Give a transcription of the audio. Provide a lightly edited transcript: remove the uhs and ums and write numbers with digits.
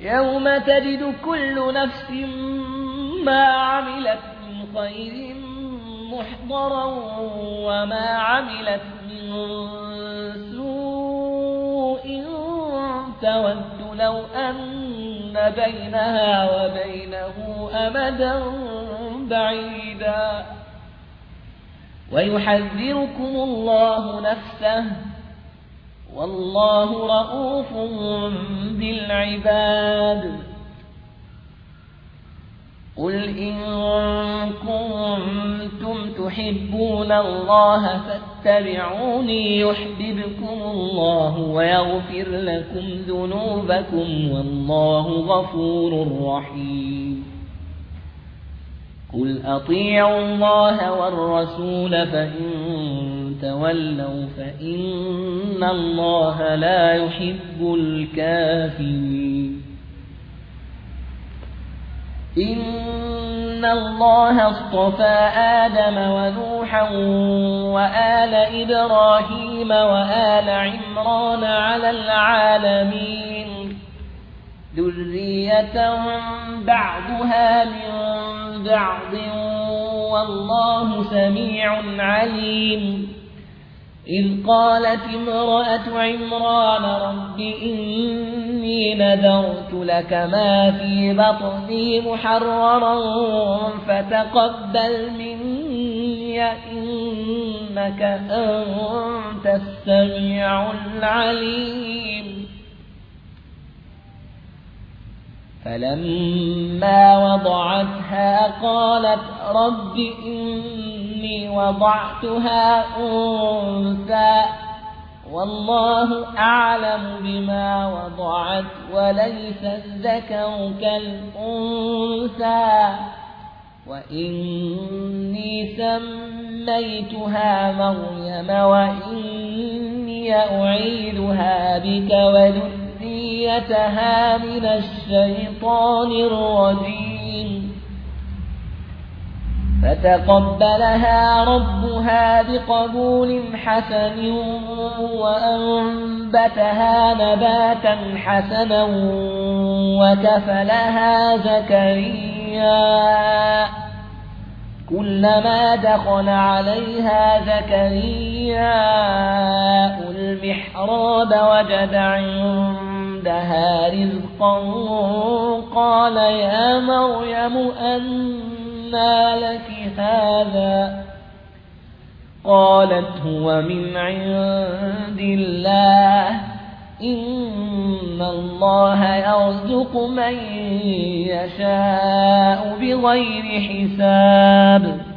يوم تجد كل نفس ما عملت من خير محضرا وما عملت من سوء تود لو أن بينها وبينه أمدا بعيدا ويحذركم الله نفسه والله رؤوف بالعباد قل إن كنتم تحبون الله فاتبعوني يحببكم الله ويغفر لكم ذنوبكم والله غفور رحيم قل أطيعوا الله والرسول فإن تولوا فإن الله لا يحب الكافرين إن الله اصطفى آدم ونوحا وآل إبراهيم وآل عمران على العالمين ذرية بعضها من بعض والله سميع عليم إذ قالت امرأة عمران رب إني نذرت لك ما في بطني محررا فتقبل مني إنك أنت السميع العليم فلما وضعتها قالت رب إني وضعتها أنثى والله أعلم بما وضعت وليس الذكر كالأنثى وإني سميتها مريم وإني أعيذها بك وذريتها من الشيطان الرجيم فتقبلها ربها بقبول حسن وأنبتها نباتا حسنا وكفلها زكريا كلما دخل عليها زكريا المحراب وجد عندها رزقا قال يا مريم أنى لك هذا قالت هو من عند الله إن الله يرزق من يشاء بغير حساب